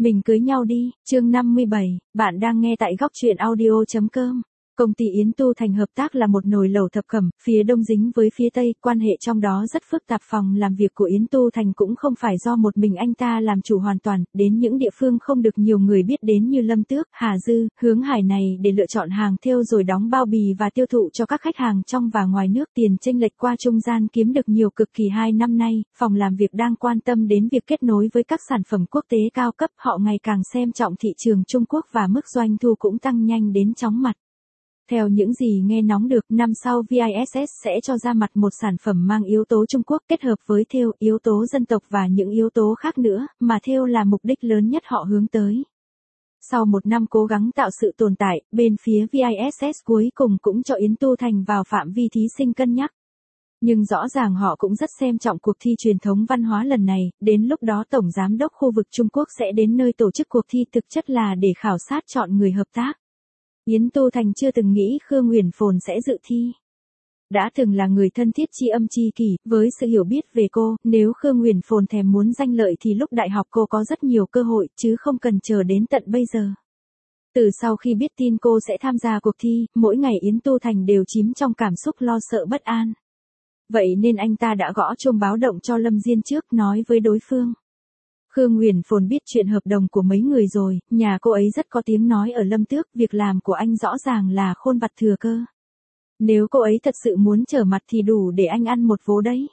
Mình cưới nhau đi, chương 57, bạn đang nghe tại góc truyện audio.com. Công ty Yến Tu Thành hợp tác là một nồi lẩu thập cẩm, phía đông dính với phía tây, quan hệ trong đó rất phức tạp. Phòng làm việc của Yến Tu Thành cũng không phải do một mình anh ta làm chủ hoàn toàn, đến những địa phương không được nhiều người biết đến như Lâm Tước, Hà Dư, Hướng Hải này để lựa chọn hàng thêu rồi đóng bao bì và tiêu thụ cho các khách hàng trong và ngoài nước. Tiền chênh lệch qua trung gian kiếm được nhiều cực kỳ. 2 năm nay, phòng làm việc đang quan tâm đến việc kết nối với các sản phẩm quốc tế cao cấp, họ ngày càng xem trọng thị trường Trung Quốc và mức doanh thu cũng tăng nhanh đến chóng mặt. Theo những gì nghe nóng được, năm sau VISS sẽ cho ra mặt một sản phẩm mang yếu tố Trung Quốc kết hợp với thêu, yếu tố dân tộc và những yếu tố khác nữa, mà thêu là mục đích lớn nhất họ hướng tới. Sau một năm cố gắng tạo sự tồn tại, bên phía VISS cuối cùng cũng cho Yến Tu Thành vào phạm vi thí sinh cân nhắc. Nhưng rõ ràng họ cũng rất xem trọng cuộc thi truyền thống văn hóa lần này, đến lúc đó Tổng Giám đốc khu vực Trung Quốc sẽ đến nơi tổ chức cuộc thi, thực chất là để khảo sát chọn người hợp tác. Yến Tu Thành chưa từng nghĩ Khương Uyển Phồn sẽ dự thi. Đã từng là người thân thiết tri âm tri kỷ, với sự hiểu biết về cô, nếu Khương Uyển Phồn thèm muốn danh lợi thì lúc đại học cô có rất nhiều cơ hội, chứ không cần chờ đến tận bây giờ. Từ sau khi biết tin cô sẽ tham gia cuộc thi, mỗi ngày Yến Tu Thành đều chìm trong cảm xúc lo sợ bất an. Vậy nên anh ta đã gõ chuông báo động cho Lâm Diên trước, nói với đối phương. Khương Uyển Phồn biết chuyện hợp đồng của mấy người rồi, nhà cô ấy rất có tiếng nói ở Lâm Tước, việc làm của anh rõ ràng là khôn vặt thừa cơ. Nếu cô ấy thật sự muốn trở mặt thì đủ để anh ăn một vố đấy.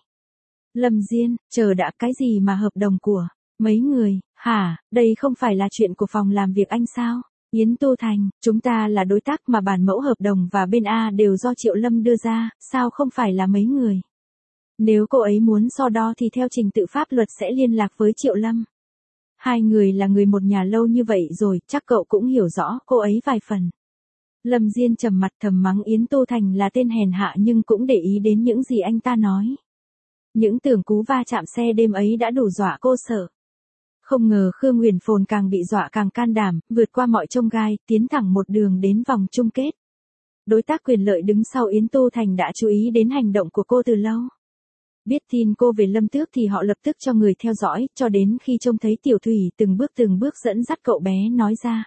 Lâm Diên, chờ đã, cái gì mà hợp đồng của mấy người, hả, đây không phải là chuyện của phòng làm việc anh sao? Yến Tu Thành, chúng ta là đối tác mà bản mẫu hợp đồng và bên A đều do Triệu Lâm đưa ra, sao không phải là mấy người? Nếu cô ấy muốn so đo thì theo trình tự pháp luật sẽ liên lạc với Triệu Lâm. Hai người là người một nhà lâu như vậy rồi, chắc cậu cũng hiểu rõ cô ấy vài phần. Lâm Diên trầm mặt thầm mắng Yến Tu Thành là tên hèn hạ nhưng cũng để ý đến những gì anh ta nói. Những tưởng cú va chạm xe đêm ấy đã đủ dọa cô sợ. Không ngờ Khương Uyển Phồn càng bị dọa càng can đảm, vượt qua mọi chông gai, tiến thẳng một đường đến vòng chung kết. Đối tác quyền lợi đứng sau Yến Tu Thành đã chú ý đến hành động của cô từ lâu. Biết tin cô về Lâm Tước thì họ lập tức cho người theo dõi, cho đến khi trông thấy Tiểu Thủy từng bước dẫn dắt cậu bé nói ra.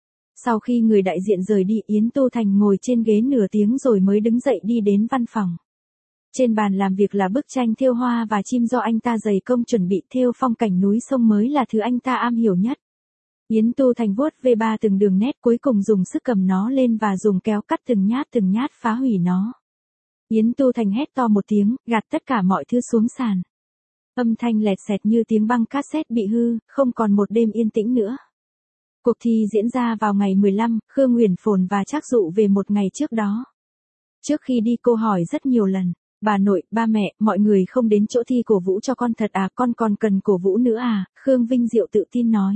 Sau khi người đại diện rời đi, Yến Tu Thành ngồi trên ghế nửa tiếng rồi mới đứng dậy đi đến văn phòng. Trên bàn làm việc là bức tranh thêu hoa và chim do anh ta dày công chuẩn bị, thêu phong cảnh núi sông mới là thứ anh ta am hiểu nhất. Yến Tu Thành vuốt về ba từng đường nét, cuối cùng dùng sức cầm nó lên và dùng kéo cắt từng nhát phá hủy nó. Yến Tu Thành hét to một tiếng, gạt tất cả mọi thứ xuống sàn. Âm thanh lẹt xẹt như tiếng băng cassette bị hư, không còn một đêm yên tĩnh nữa. Cuộc thi diễn ra vào ngày 15, Khương Uyển Phồn và Trác Dụ về một ngày trước đó. Trước khi đi cô hỏi rất nhiều lần, bà nội, ba mẹ, mọi người không đến chỗ thi cổ vũ cho con thật à, con còn cần cổ vũ nữa à, Khương Vinh Diệu tự tin nói.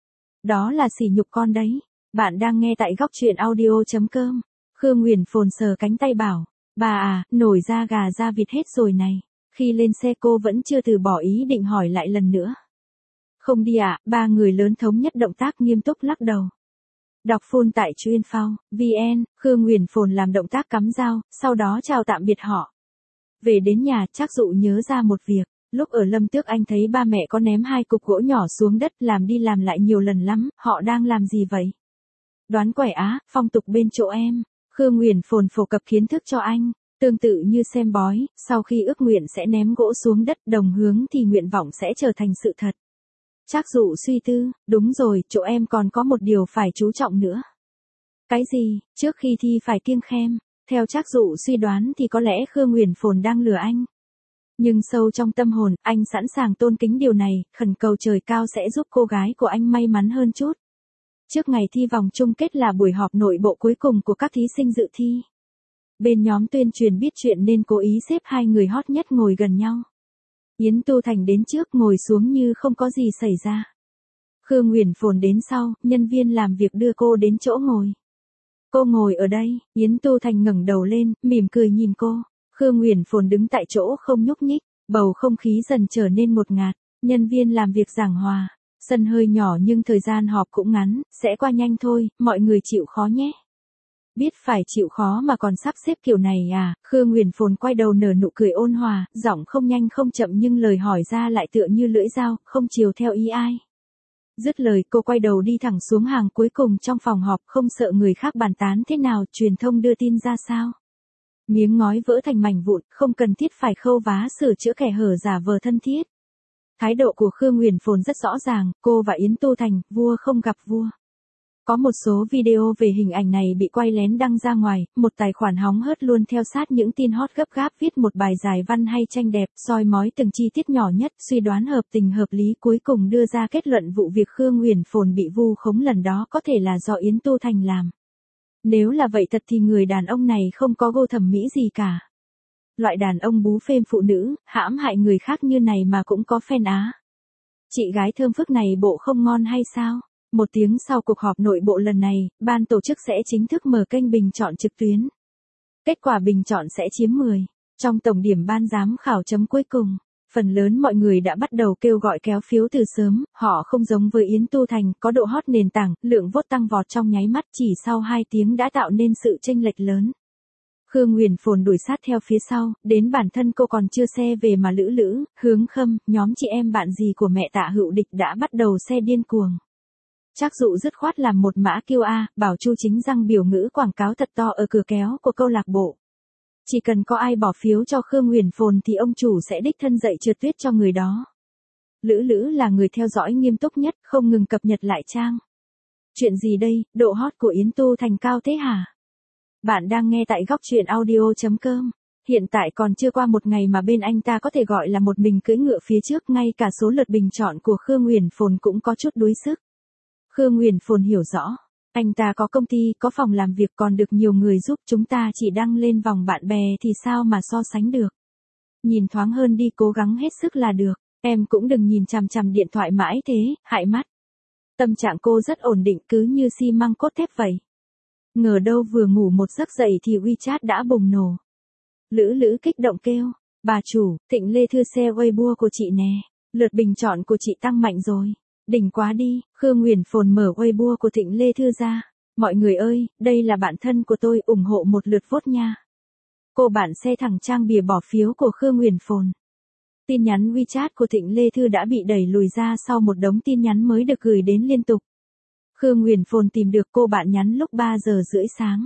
Đó là sỉ nhục con đấy. Bạn đang nghe tại góc truyện audio.com. Khương Uyển Phồn sờ cánh tay bảo. Bà à, nổi da gà da vịt hết rồi này. Khi lên xe cô vẫn chưa từ bỏ ý định hỏi lại lần nữa. Không đi ạ, ba người lớn thống nhất động tác nghiêm túc lắc đầu. Đọc full tại chuyên phao, VN, Khương Uyển Phồn làm động tác cắm dao, sau đó chào tạm biệt họ. Về đến nhà, Trác Dụ nhớ ra một việc. Lúc ở Lâm Tước anh thấy ba mẹ có ném 2 cục gỗ nhỏ xuống đất, làm đi làm lại nhiều lần lắm, họ đang làm gì vậy? Đoán quẻ á, phong tục bên chỗ em. Khương Uyển Phồn phổ cập kiến thức cho anh, tương tự như xem bói, sau khi ước nguyện sẽ ném gỗ xuống đất, đồng hướng thì nguyện vọng sẽ trở thành sự thật. Trác Dụ suy tư, đúng rồi, chỗ em còn có một điều phải chú trọng nữa. Cái gì? Trước khi thi phải kiêng khem. Theo Trác Dụ suy đoán thì có lẽ Khương Uyển Phồn đang lừa anh. Nhưng sâu trong tâm hồn, anh sẵn sàng tôn kính điều này, khẩn cầu trời cao sẽ giúp cô gái của anh may mắn hơn chút. Trước ngày thi vòng chung kết là buổi họp nội bộ cuối cùng của các thí sinh dự thi. Bên nhóm tuyên truyền biết chuyện nên cố ý xếp 2 người hot nhất ngồi gần nhau. Yến Tu Thành đến trước, ngồi xuống như không có gì xảy ra. Khương Uyển Phồn đến sau, nhân viên làm việc đưa cô đến chỗ ngồi. Cô ngồi ở đây. Yến Tu Thành ngẩng đầu lên, mỉm cười nhìn cô. Khương Uyển Phồn đứng tại chỗ không nhúc nhích, bầu không khí dần trở nên ngột ngạt. Nhân viên làm việc giảng hòa. Sân hơi nhỏ nhưng thời gian họp cũng ngắn, sẽ qua nhanh thôi, mọi người chịu khó nhé. Biết phải chịu khó mà còn sắp xếp kiểu này à, Khương Uyển Phồn quay đầu nở nụ cười ôn hòa, giọng không nhanh không chậm nhưng lời hỏi ra lại tựa như lưỡi dao, không chiều theo ý ai. Dứt lời cô quay đầu đi thẳng xuống hàng cuối cùng trong phòng họp, không sợ người khác bàn tán thế nào, truyền thông đưa tin ra sao. Miếng ngói vỡ thành mảnh vụn, không cần thiết phải khâu vá sửa chữa kẻ hở giả vờ thân thiết. Thái độ của Khương Huyền Phồn rất rõ ràng, cô và Yến Tu Thành, vua không gặp vua. Có một số video về hình ảnh này bị quay lén đăng ra ngoài, một tài khoản hóng hớt luôn theo sát những tin hot gấp gáp viết một bài giải văn hay tranh đẹp, soi mói từng chi tiết nhỏ nhất, suy đoán hợp tình hợp lý, cuối cùng đưa ra kết luận vụ việc Khương Huyền Phồn bị vu khống lần đó có thể là do Yến Tu Thành làm. Nếu là vậy thật thì người đàn ông này không có gu thẩm mỹ gì cả. Loại đàn ông bú phêm phụ nữ, hãm hại người khác như này mà cũng có fan á. Chị gái thơm phức này bộ không ngon hay sao? Một tiếng sau cuộc họp nội bộ lần này, ban tổ chức sẽ chính thức mở kênh bình chọn trực tuyến. Kết quả bình chọn sẽ chiếm 10. Trong tổng điểm ban giám khảo chấm cuối cùng, phần lớn mọi người đã bắt đầu kêu gọi kéo phiếu từ sớm, họ không giống với Yến Tu Thành, có độ hot nền tảng, lượng vote tăng vọt trong nháy mắt, chỉ sau 2 tiếng đã tạo nên sự chênh lệch lớn. Khương Huyền Phồn đuổi sát theo phía sau, đến bản thân cô còn chưa xe về mà Lữ Lữ, Hướng Khâm, nhóm chị em bạn gì của mẹ Tạ Hữu Địch đã bắt đầu xe điên cuồng. Trác Dụ dứt khoát làm một mã kêu A, bảo Chu Chính răng biểu ngữ quảng cáo thật to ở cửa kéo của câu lạc bộ. Chỉ cần có ai bỏ phiếu cho Khương Huyền Phồn thì ông chủ sẽ đích thân dạy trượt tuyết cho người đó. Lữ Lữ là người theo dõi nghiêm túc nhất, không ngừng cập nhật lại trang. Chuyện gì đây, độ hot của Yến Tu Thành cao thế hả? Bạn đang nghe tại góc truyện audio.com. Hiện tại còn chưa qua một ngày mà bên anh ta có thể gọi là một mình cưỡi ngựa phía trước, ngay cả số lượt bình chọn của Khương Huyền Phồn cũng có chút đuối sức. Khương Huyền Phồn hiểu rõ, anh ta có công ty, có phòng làm việc, còn được nhiều người giúp, chúng ta chỉ đăng lên vòng bạn bè thì sao mà so sánh được. Nhìn thoáng hơn đi, cố gắng hết sức là được, em cũng đừng nhìn chằm chằm điện thoại mãi thế, hại mắt. Tâm trạng cô rất ổn định, cứ như xi măng cốt thép vậy. Ngờ đâu vừa ngủ một giấc dậy thì WeChat đã bùng nổ. Lữ Lữ kích động kêu, bà chủ, Thịnh Lê Thư share Weibo của chị nè, lượt bình chọn của chị tăng mạnh rồi. Đỉnh quá đi, Khương Huyền Phồn mở Weibo của Thịnh Lê Thư ra. Mọi người ơi, đây là bạn thân của tôi, ủng hộ một lượt vote nha. Cô bạn xe thẳng trang bìa bỏ phiếu của Khương Huyền Phồn. Tin nhắn WeChat của Thịnh Lê Thư đã bị đẩy lùi ra sau một đống tin nhắn mới được gửi đến liên tục. Khương Huyền Phồn tìm được cô bạn nhắn lúc 3 giờ rưỡi sáng.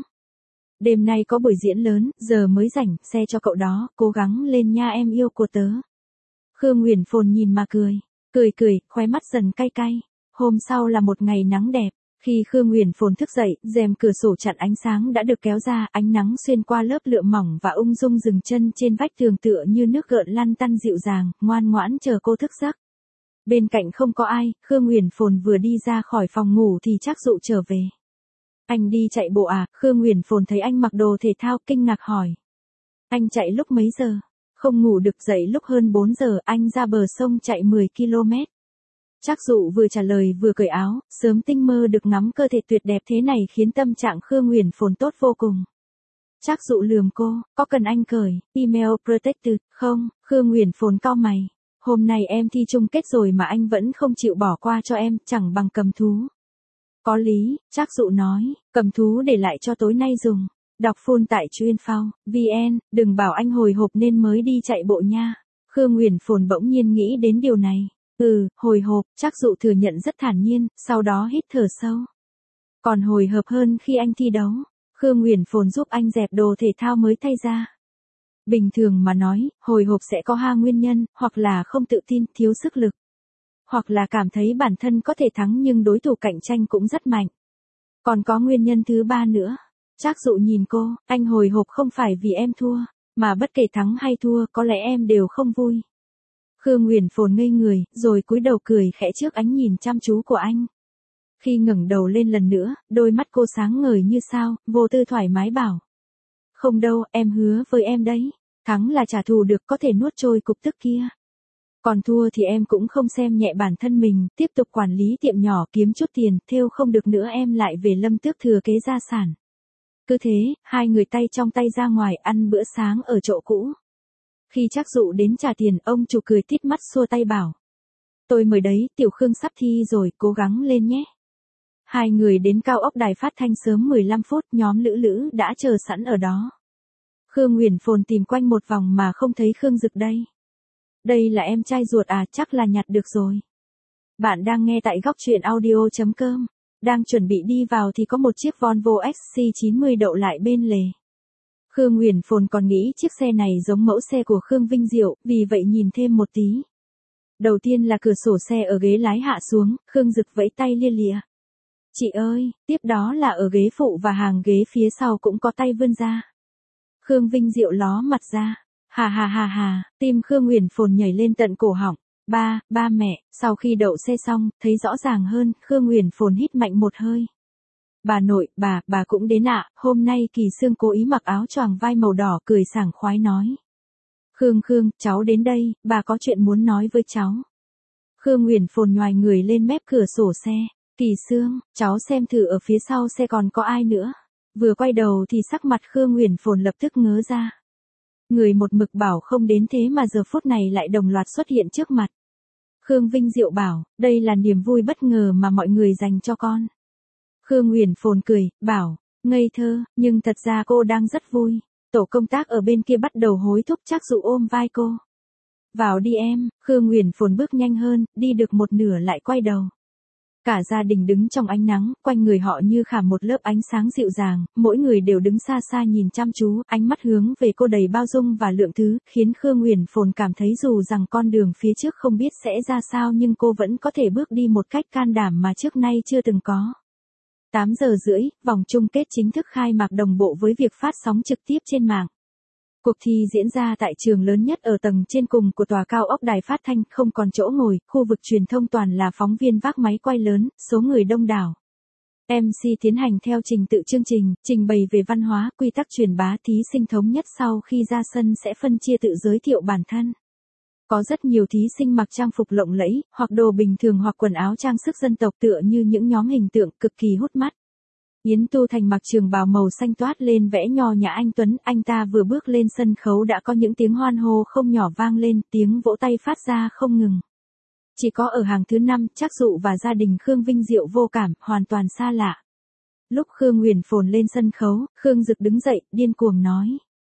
Đêm nay có buổi diễn lớn, giờ mới rảnh, xe cho cậu đó, cố gắng lên nha em yêu của tớ. Khương Huyền Phồn nhìn mà cười. Cười, khóe mắt dần cay cay. Hôm sau là một ngày nắng đẹp. Khi Khương Huyền Phồn thức dậy, rèm cửa sổ chặn ánh sáng đã được kéo ra, ánh nắng xuyên qua lớp lụa mỏng và ung dung dừng chân trên vách tường tựa như nước gợn lăn tăn dịu dàng, ngoan ngoãn chờ cô thức giấc. Bên cạnh không có ai, Khương Huyền Phồn vừa đi ra khỏi phòng ngủ thì Trác Dụ trở về. Anh đi chạy bộ à? Khương Huyền Phồn thấy anh mặc đồ thể thao, kinh ngạc hỏi. Anh chạy lúc mấy giờ? Không ngủ được, dậy lúc hơn 4 giờ, anh ra bờ sông chạy 10 km. Trác Dụ vừa trả lời vừa cởi áo, sớm tinh mơ được ngắm cơ thể tuyệt đẹp thế này khiến tâm trạng Khương Huyền Phồn tốt vô cùng. Trác Dụ lườm cô, có cần anh cởi, email protected, không? Khương Huyền Phồn cau mày. Hôm nay em thi chung kết rồi mà anh vẫn không chịu bỏ qua cho em, chẳng bằng cầm thú. Có lý, Trác Dụ nói, cầm thú để lại cho tối nay dùng. Đọc full tại chuyên.vn, đừng bảo anh hồi hộp nên mới đi chạy bộ nha. Khương Huyền Phồn bỗng nhiên nghĩ đến điều này. Hồi hộp, Trác Dụ thừa nhận rất thản nhiên, sau đó hít thở sâu. Còn hồi hộp hơn khi anh thi đấu. Khương Huyền Phồn giúp anh dẹp đồ thể thao mới thay ra. Bình thường mà nói, hồi hộp sẽ có hai nguyên nhân, hoặc là không tự tin, thiếu sức lực. Hoặc là cảm thấy bản thân có thể thắng nhưng đối thủ cạnh tranh cũng rất mạnh. Còn có nguyên nhân thứ ba nữa. Trác Dụ nhìn cô, anh hồi hộp không phải vì em thua, mà bất kể thắng hay thua có lẽ em đều không vui. Khương Huyền Phồn ngây người, rồi cúi đầu cười khẽ trước ánh nhìn chăm chú của anh. Khi ngẩng đầu lên lần nữa, đôi mắt cô sáng ngời như sao, vô tư thoải mái bảo. Không đâu, em hứa với em đấy, thắng là trả thù được, có thể nuốt trôi cục tức kia. Còn thua thì em cũng không xem nhẹ bản thân mình, tiếp tục quản lý tiệm nhỏ kiếm chút tiền, thêu không được nữa em lại về Lâm Tước thừa kế gia sản. Cứ thế, hai người tay trong tay ra ngoài ăn bữa sáng ở chỗ cũ. Khi Trác Dụ đến trả tiền, ông chủ cười tít mắt xua tay bảo. Tôi mời đấy, Tiểu Khương sắp thi rồi, cố gắng lên nhé. Hai người đến cao ốc đài phát thanh sớm 15 phút, nhóm Lữ Lữ đã chờ sẵn ở đó. Khương Huyền Phồn tìm quanh một vòng mà không thấy Khương Dực đây. Đây là em trai ruột à, chắc là nhặt được rồi. Bạn đang nghe tại góc truyện audio.com. Đang chuẩn bị đi vào thì có một chiếc Volvo XC90 đậu lại bên lề. Khương Huyền Phồn còn nghĩ chiếc xe này giống mẫu xe của Khương Vinh Diệu, vì vậy nhìn thêm một tí. Đầu tiên là cửa sổ xe ở ghế lái hạ xuống, Khương Dực vẫy tay lia lịa. Chị ơi, tiếp đó là ở ghế phụ và hàng ghế phía sau cũng có tay vươn ra. Khương Vinh Diệu ló mặt ra. Hà hà hà hà, tim Khương Huyền Phồn nhảy lên tận cổ họng. Ba mẹ, sau khi đậu xe xong, thấy rõ ràng hơn, Khương Huyền Phồn hít mạnh một hơi. Bà nội, bà cũng đến ạ, hôm nay Kỳ Sương cố ý mặc áo choàng vai màu đỏ cười sảng khoái nói. Khương, cháu đến đây, bà có chuyện muốn nói với cháu. Khương Huyền Phồn nhoài người lên mép cửa sổ xe. Kỳ Sương, cháu xem thử ở phía sau xe còn có ai nữa. Vừa quay đầu thì sắc mặt Khương Huyền Phồn lập tức ngớ ra. Người một mực bảo không đến thế mà giờ phút này lại đồng loạt xuất hiện trước mặt. Khương Vinh Diệu bảo, đây là niềm vui bất ngờ mà mọi người dành cho con. Khương Huyền Phồn cười, bảo, ngây thơ, nhưng thật ra cô đang rất vui. Tổ công tác ở bên kia bắt đầu hối thúc Trác Dụ ôm vai cô. Vào đi em, Khương Huyền Phồn bước nhanh hơn, đi được một nửa lại quay đầu. Cả gia đình đứng trong ánh nắng, quanh người họ như khảm một lớp ánh sáng dịu dàng, mỗi người đều đứng xa xa nhìn chăm chú, ánh mắt hướng về cô đầy bao dung và lượng thứ, khiến Khương Huyền Phồn cảm thấy dù rằng con đường phía trước không biết sẽ ra sao nhưng cô vẫn có thể bước đi một cách can đảm mà trước nay chưa từng có. 8 giờ rưỡi, vòng chung kết chính thức khai mạc đồng bộ với việc phát sóng trực tiếp trên mạng. Cuộc thi diễn ra tại trường lớn nhất ở tầng trên cùng của tòa cao ốc đài phát thanh, không còn chỗ ngồi, khu vực truyền thông toàn là phóng viên vác máy quay lớn, số người đông đảo. MC tiến hành theo trình tự chương trình, trình bày về văn hóa, quy tắc truyền bá, thí sinh thống nhất sau khi ra sân sẽ phân chia tự giới thiệu bản thân. Có rất nhiều thí sinh mặc trang phục lộng lẫy, hoặc đồ bình thường hoặc quần áo trang sức dân tộc tựa như những nhóm hình tượng cực kỳ hút mắt. Yến Tu Thành mặc trường bào màu xanh toát lên vẽ nho nhã anh tuấn, anh ta vừa bước lên sân khấu đã có những tiếng hoan hô không nhỏ vang lên, tiếng vỗ tay phát ra không ngừng. Chỉ có ở hàng thứ 5, Trác Dụ và gia đình Khương Vinh Diệu vô cảm, hoàn toàn xa lạ. Lúc Khương Huyền Phồn lên sân khấu, Khương Dực đứng dậy, điên cuồng nói.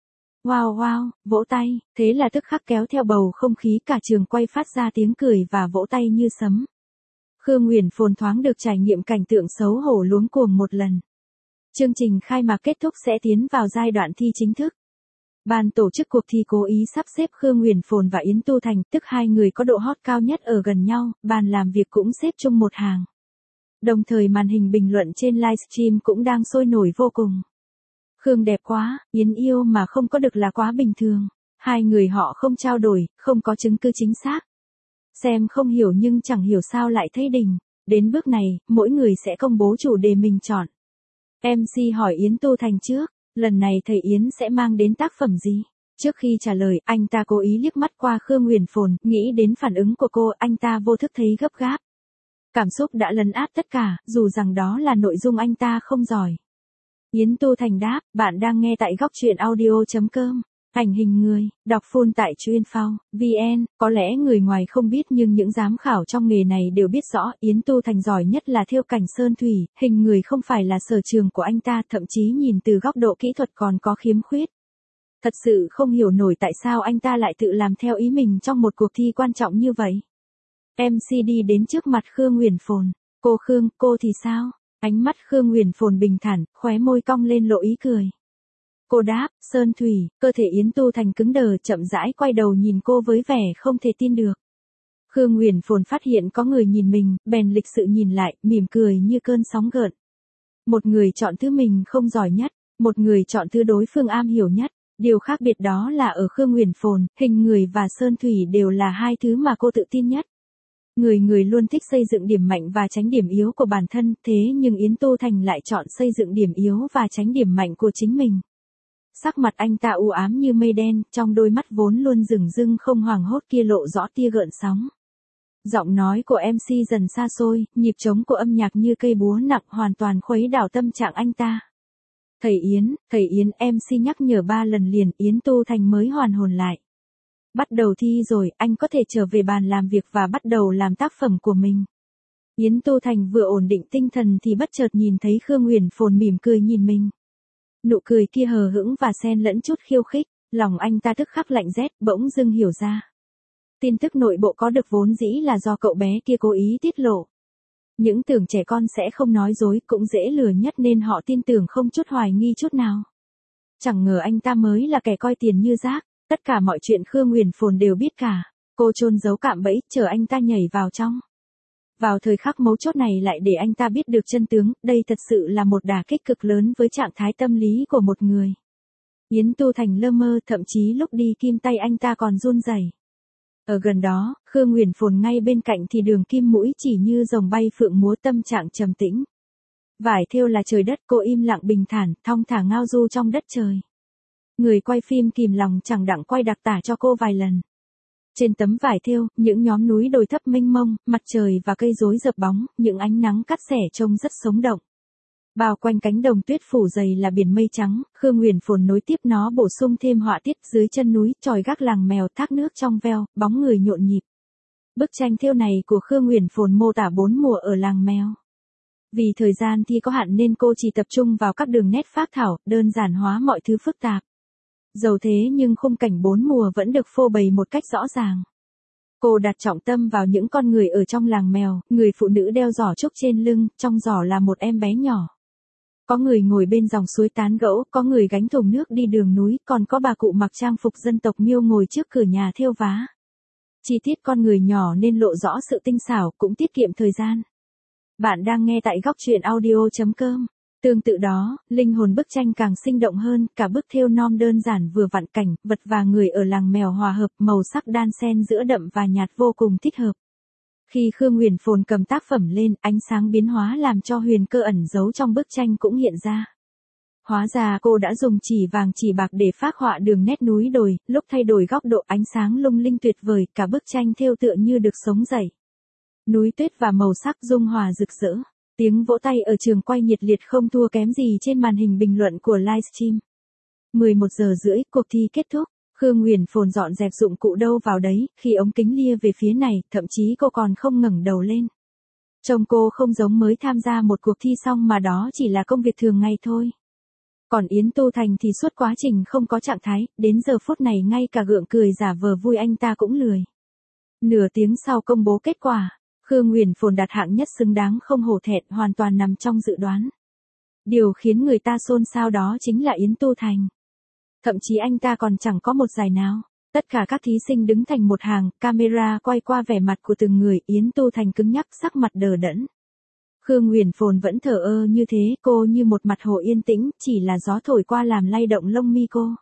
Wow, vỗ tay, thế là tức khắc kéo theo bầu không khí cả trường quay phát ra tiếng cười và vỗ tay như sấm. Khương Huyền Phồn thoáng được trải nghiệm cảnh tượng xấu hổ luống cuồng một lần. Chương trình khai mạc kết thúc sẽ tiến vào giai đoạn thi chính thức. Ban tổ chức cuộc thi cố ý sắp xếp Khương Huyền Phồn và Yến Tu Thành, tức hai người có độ hot cao nhất ở gần nhau, bàn làm việc cũng xếp chung một hàng. Đồng thời màn hình bình luận trên livestream cũng đang sôi nổi vô cùng. Khương đẹp quá, Yến yêu mà không có được là quá bình thường. Hai người họ không trao đổi, không có chứng cứ chính xác. Xem không hiểu nhưng chẳng hiểu sao lại thấy đỉnh. Đến bước này, mỗi người sẽ công bố chủ đề mình chọn. MC hỏi Yến Tu Thành trước, lần này thầy Yến sẽ mang đến tác phẩm gì? Trước khi trả lời, anh ta cố ý liếc mắt qua Khương Huyền Phồn, nghĩ đến phản ứng của cô, anh ta vô thức thấy gấp gáp. Cảm xúc đã lấn át tất cả, dù rằng đó là nội dung anh ta không giỏi. Yến Tu Thành đáp, bạn đang nghe tại góc truyện audio.com. Ảnh hình người, đọc full tại Chuyên.Phao, VN, có lẽ người ngoài không biết nhưng những giám khảo trong nghề này đều biết rõ, Yến Tu Thành giỏi nhất là thêu cảnh sơn thủy, hình người không phải là sở trường của anh ta, thậm chí nhìn từ góc độ kỹ thuật còn có khiếm khuyết. Thật sự không hiểu nổi tại sao anh ta lại tự làm theo ý mình trong một cuộc thi quan trọng như vậy. MC đi đến trước mặt Khương Huyền Phồn, cô Khương, cô thì sao? Ánh mắt Khương Huyền Phồn bình thản, khóe môi cong lên lộ ý cười. Cô đáp, sơn thủy, cơ thể Yến Tu Thành cứng đờ chậm rãi quay đầu nhìn cô với vẻ không thể tin được. Khương Huyền Phồn phát hiện có người nhìn mình, bèn lịch sự nhìn lại, mỉm cười như cơn sóng gợn. Một người chọn thứ mình không giỏi nhất, một người chọn thứ đối phương am hiểu nhất. Điều khác biệt đó là ở Khương Huyền Phồn, hình người và sơn thủy đều là hai thứ mà cô tự tin nhất. Người luôn thích xây dựng điểm mạnh và tránh điểm yếu của bản thân, thế nhưng Yến Tu Thành lại chọn xây dựng điểm yếu và tránh điểm mạnh của chính mình. Sắc mặt anh ta u ám như mây đen, trong đôi mắt vốn luôn rừng rưng không hoảng hốt kia lộ rõ tia gợn sóng. Giọng nói của MC dần xa xôi, nhịp trống của âm nhạc như cây búa nặng hoàn toàn khuấy đảo tâm trạng anh ta. Thầy Yến, MC nhắc nhở 3 lần liền, Yến Tu Thành mới hoàn hồn lại. Bắt đầu thi rồi, anh có thể trở về bàn làm việc và bắt đầu làm tác phẩm của mình. Yến Tu Thành vừa ổn định tinh thần thì bất chợt nhìn thấy Khương Huyền Phồn mỉm cười nhìn mình. Nụ cười kia hờ hững và xen lẫn chút khiêu khích, lòng anh ta tức khắc lạnh rét, bỗng dưng hiểu ra. Tin tức nội bộ có được vốn dĩ là do cậu bé kia cố ý tiết lộ. Những tưởng trẻ con sẽ không nói dối cũng dễ lừa nhất nên họ tin tưởng không chút hoài nghi chút nào. Chẳng ngờ anh ta mới là kẻ coi tiền như rác, tất cả mọi chuyện Khương Huyền Phồn đều biết cả. Cô chôn giấu cạm bẫy, chờ anh ta nhảy vào trong. Vào thời khắc mấu chốt này lại để anh ta biết được chân tướng, đây thật sự là một đả kích cực lớn với trạng thái tâm lý của một người. Yến Tu Thành lơ mơ, thậm chí lúc đi kim tay anh ta còn run rẩy. Ở gần đó, Khương Huyền Phồn ngay bên cạnh thì Đường Kim mũi chỉ như rồng bay phượng múa, tâm trạng trầm tĩnh. Vải thêu là trời đất, cô im lặng bình thản, thong thả ngao du trong đất trời. Người quay phim kìm lòng chẳng đặng quay đặc tả cho cô vài lần. Trên tấm vải thêu, những nhóm núi đồi thấp mênh mông, mặt trời và cây rối dập bóng, những ánh nắng cắt xẻ trông rất sống động. Bao quanh cánh đồng tuyết phủ dày là biển mây trắng, Khương Huyền Phồn nối tiếp nó bổ sung thêm họa tiết dưới chân núi, chòi gác làng mèo, thác nước trong veo, bóng người nhộn nhịp. Bức tranh thêu này của Khương Huyền Phồn mô tả 4 mùa ở làng mèo. Vì thời gian thì có hạn nên cô chỉ tập trung vào các đường nét phác thảo, đơn giản hóa mọi thứ phức tạp. Dầu thế nhưng khung cảnh 4 mùa vẫn được phô bày một cách rõ ràng. Cô đặt trọng tâm vào những con người ở trong làng mèo, người phụ nữ đeo giỏ trúc trên lưng, trong giỏ là một em bé nhỏ. Có người ngồi bên dòng suối tán gẫu, có người gánh thùng nước đi đường núi, còn có bà cụ mặc trang phục dân tộc Miêu ngồi trước cửa nhà thêu vá. Chi tiết con người nhỏ nên lộ rõ sự tinh xảo, cũng tiết kiệm thời gian. Bạn đang nghe tại góc truyện audio.com. Tương tự đó, linh hồn bức tranh càng sinh động hơn, cả bức thêu non đơn giản vừa vặn cảnh, vật và người ở làng mèo hòa hợp, màu sắc đan xen giữa đậm và nhạt vô cùng thích hợp. Khi Khương Huyền Phồn cầm tác phẩm lên, ánh sáng biến hóa làm cho huyền cơ ẩn giấu trong bức tranh cũng hiện ra. Hóa ra cô đã dùng chỉ vàng chỉ bạc để phác họa đường nét núi đồi, lúc thay đổi góc độ ánh sáng lung linh tuyệt vời, cả bức tranh thêu tựa như được sống dậy. Núi tuyết và màu sắc dung hòa rực rỡ. Tiếng vỗ tay ở trường quay nhiệt liệt không thua kém gì trên màn hình bình luận của livestream. 11:30, cuộc thi kết thúc. Khương Huyền Phồn dọn dẹp dụng cụ đâu vào đấy, khi ống kính lia về phía này, thậm chí cô còn không ngẩng đầu lên. Trông cô không giống mới tham gia một cuộc thi xong mà đó chỉ là công việc thường ngày thôi. Còn Yến Tu Thành thì suốt quá trình không có trạng thái, đến giờ phút này ngay cả gượng cười giả vờ vui anh ta cũng lười. Nửa tiếng sau công bố kết quả, Khương Huyền Phồn đạt hạng nhất xứng đáng không hổ thẹn, hoàn toàn nằm trong dự đoán. Điều khiến người ta xôn xao đó chính là Yến Tu Thành. Thậm chí anh ta còn chẳng có một giải nào. Tất cả các thí sinh đứng thành một hàng, camera quay qua vẻ mặt của từng người, Yến Tu Thành cứng nhắc, sắc mặt đờ đẫn. Khương Huyền Phồn vẫn thờ ơ như thế, cô như một mặt hồ yên tĩnh, chỉ là gió thổi qua làm lay động lông mi cô.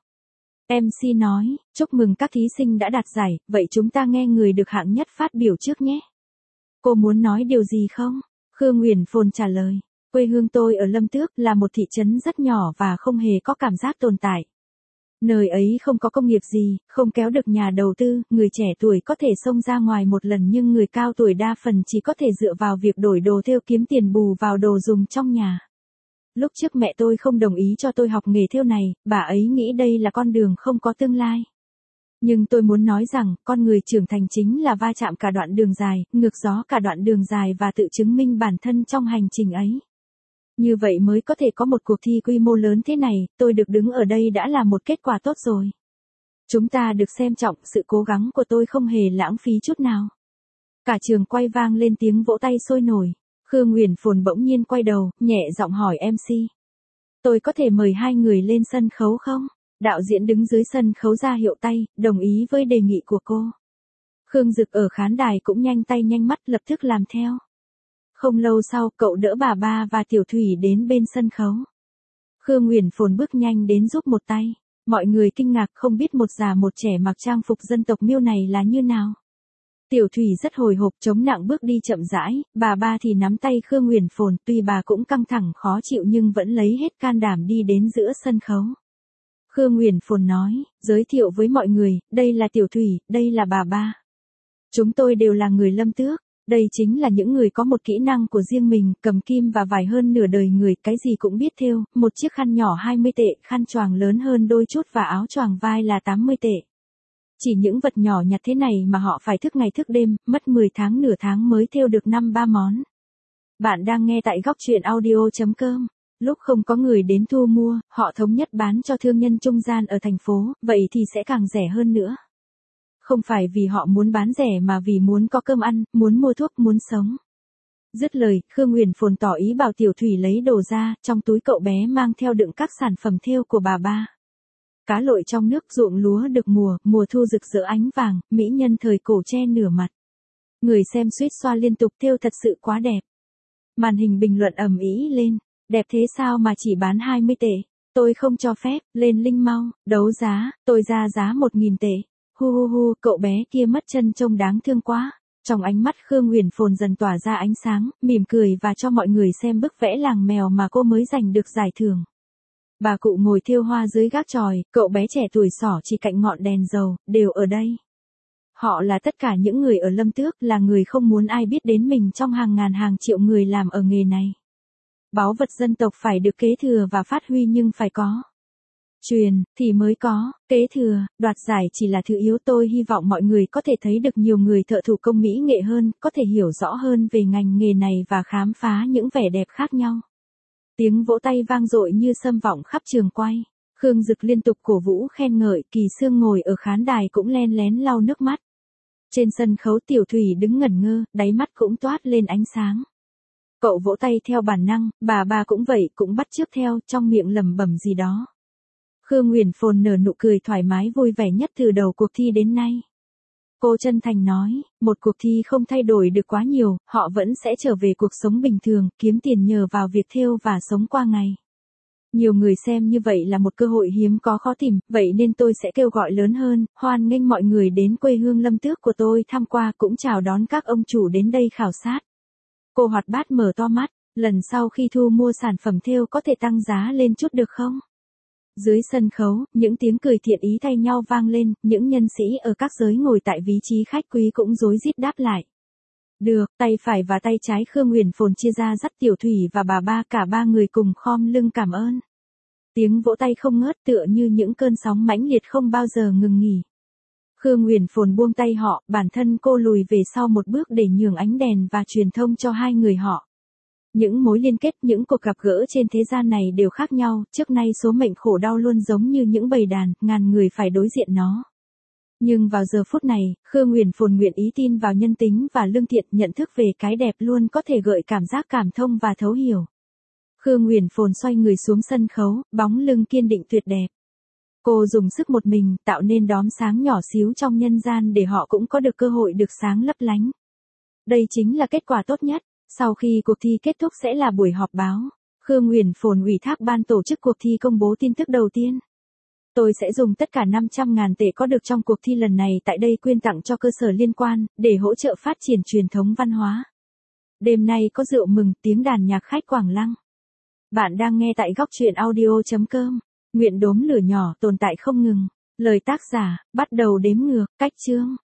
MC nói, chúc mừng các thí sinh đã đạt giải, vậy chúng ta nghe người được hạng nhất phát biểu trước nhé. Cô muốn nói điều gì không? Khương Huyền Phồn trả lời, quê hương tôi ở Lâm Tước, là một thị trấn rất nhỏ và không hề có cảm giác tồn tại. Nơi ấy không có công nghiệp gì, không kéo được nhà đầu tư, người trẻ tuổi có thể xông ra ngoài một lần nhưng người cao tuổi đa phần chỉ có thể dựa vào việc đổi đồ thêu kiếm tiền bù vào đồ dùng trong nhà. Lúc trước mẹ tôi không đồng ý cho tôi học nghề thêu này, bà ấy nghĩ đây là con đường không có tương lai. Nhưng tôi muốn nói rằng, con người trưởng thành chính là va chạm cả đoạn đường dài, ngược gió cả đoạn đường dài và tự chứng minh bản thân trong hành trình ấy. Như vậy mới có thể có một cuộc thi quy mô lớn thế này, tôi được đứng ở đây đã là một kết quả tốt rồi. Chúng ta được xem trọng, sự cố gắng của tôi không hề lãng phí chút nào. Cả trường quay vang lên tiếng vỗ tay sôi nổi. Khương Huyền Phồn bỗng nhiên quay đầu, nhẹ giọng hỏi MC. Tôi có thể mời hai người lên sân khấu không? Đạo diễn đứng dưới sân khấu ra hiệu tay, đồng ý với đề nghị của cô. Khương Dực ở khán đài cũng nhanh tay nhanh mắt lập tức làm theo. Không lâu sau, cậu đỡ bà Ba và Tiểu Thủy đến bên sân khấu. Khương Huyền Phồn bước nhanh đến giúp một tay. Mọi người kinh ngạc không biết một già một trẻ mặc trang phục dân tộc Miêu này là như nào. Tiểu Thủy rất hồi hộp chống nặng bước đi chậm rãi, bà Ba thì nắm tay Khương Huyền Phồn, tuy bà cũng căng thẳng khó chịu nhưng vẫn lấy hết can đảm đi đến giữa sân khấu. Khương Huyền Phồn nói, giới thiệu với mọi người, đây là Tiểu Thủy, đây là bà Ba. Chúng tôi đều là người Lâm Tước. Đây chính là những người có một kỹ năng của riêng mình, cầm kim và vải hơn nửa đời người, cái gì cũng biết thêu, một chiếc khăn nhỏ 20 tệ, khăn choàng lớn hơn đôi chút và áo choàng vai là 80 tệ. Chỉ những vật nhỏ nhặt thế này mà họ phải thức ngày thức đêm, mất 10 tháng nửa tháng mới thêu được 5-3 món. Bạn đang nghe tại góc truyện audio.com. Lúc không có người đến thu mua, họ thống nhất bán cho thương nhân trung gian ở thành phố, vậy thì sẽ càng rẻ hơn nữa. Không phải vì họ muốn bán rẻ mà vì muốn có cơm ăn, muốn mua thuốc, muốn sống. Dứt lời, Khương Huyền Phồn tỏ ý bảo Tiểu Thủy lấy đồ ra, trong túi cậu bé mang theo đựng các sản phẩm thêu của bà ba. Cá lội trong nước, ruộng lúa được mùa, mùa thu rực rỡ ánh vàng, mỹ nhân thời cổ che nửa mặt. Người xem suýt xoa liên tục, thêu thật sự quá đẹp. Màn hình bình luận ầm ĩ lên, đẹp thế sao mà chỉ bán 20 tệ, tôi không cho phép, lên link mau, đấu giá, tôi ra giá 1.000 tệ. Hu hu hu, cậu bé kia mất chân trông đáng thương quá. Trong ánh mắt Khương Huyền Phồn dần tỏa ra ánh sáng, mỉm cười và cho mọi người xem bức vẽ làng mèo mà cô mới giành được giải thưởng. Bà cụ ngồi thêu hoa dưới gác chòi, cậu bé trẻ tuổi xỏ chỉ cạnh ngọn đèn dầu, đều ở đây. Họ là tất cả những người ở Lâm Tước, là người không muốn ai biết đến mình trong hàng ngàn hàng triệu người làm ở nghề này. Báu vật dân tộc phải được kế thừa và phát huy nhưng phải có. Truyền, thì mới có, kế thừa, đoạt giải chỉ là thứ yếu. Tôi hy vọng mọi người có thể thấy được nhiều người thợ thủ công mỹ nghệ hơn, có thể hiểu rõ hơn về ngành nghề này và khám phá những vẻ đẹp khác nhau. Tiếng vỗ tay vang dội như sâm vọng khắp trường quay. Khương Dực liên tục cổ vũ khen ngợi, Kỳ Sương ngồi ở khán đài cũng len lén lau nước mắt. Trên sân khấu Tiểu Thủy đứng ngẩn ngơ, đáy mắt cũng toát lên ánh sáng. Cậu vỗ tay theo bản năng, bà ba cũng vậy, cũng bắt chước theo, trong miệng lẩm bẩm gì đó. Khương Huyền Phồn nở nụ cười thoải mái vui vẻ nhất từ đầu cuộc thi đến nay. Cô chân thành nói, một cuộc thi không thay đổi được quá nhiều, họ vẫn sẽ trở về cuộc sống bình thường, kiếm tiền nhờ vào việc thêu và sống qua ngày. Nhiều người xem như vậy là một cơ hội hiếm có khó tìm, vậy nên tôi sẽ kêu gọi lớn hơn, hoan nghênh mọi người đến quê hương Lâm Tước của tôi tham qua, cũng chào đón các ông chủ đến đây khảo sát. Cô hoạt bát mở to mắt, lần sau khi thu mua sản phẩm thêu có thể tăng giá lên chút được không? Dưới sân khấu, những tiếng cười thiện ý thay nhau vang lên, những nhân sĩ ở các giới ngồi tại vị trí khách quý cũng rối rít đáp lại. Được, tay phải và tay trái Khương Huyền Phồn chia ra dắt Tiểu Thủy và bà ba, cả ba người cùng khom lưng cảm ơn. Tiếng vỗ tay không ngớt tựa như những cơn sóng mãnh liệt không bao giờ ngừng nghỉ. Khương Huyền Phồn buông tay họ, bản thân cô lùi về sau một bước để nhường ánh đèn và truyền thông cho hai người họ. Những mối liên kết, những cuộc gặp gỡ trên thế gian này đều khác nhau, trước nay số mệnh khổ đau luôn giống như những bầy đàn, ngàn người phải đối diện nó. Nhưng vào giờ phút này, Khương Huyền Phồn nguyện ý tin vào nhân tính và lương thiện, nhận thức về cái đẹp luôn có thể gợi cảm giác cảm thông và thấu hiểu. Khương Huyền Phồn xoay người xuống sân khấu, bóng lưng kiên định tuyệt đẹp. Cô dùng sức một mình, tạo nên đốm sáng nhỏ xíu trong nhân gian để họ cũng có được cơ hội được sáng lấp lánh. Đây chính là kết quả tốt nhất. Sau khi cuộc thi kết thúc sẽ là buổi họp báo. Khương Huyền Phồn ủy thác ban tổ chức cuộc thi công bố tin tức đầu tiên. Tôi sẽ dùng tất cả 500.000 tệ có được trong cuộc thi lần này tại đây quyên tặng cho cơ sở liên quan, để hỗ trợ phát triển truyền thống văn hóa. Đêm nay có rượu mừng, tiếng đàn nhạc khách Quảng Lăng. Bạn đang nghe tại góc truyện audio.com. Nguyện đốm lửa nhỏ tồn tại không ngừng. Lời tác giả, bắt đầu đếm ngược, cách chương.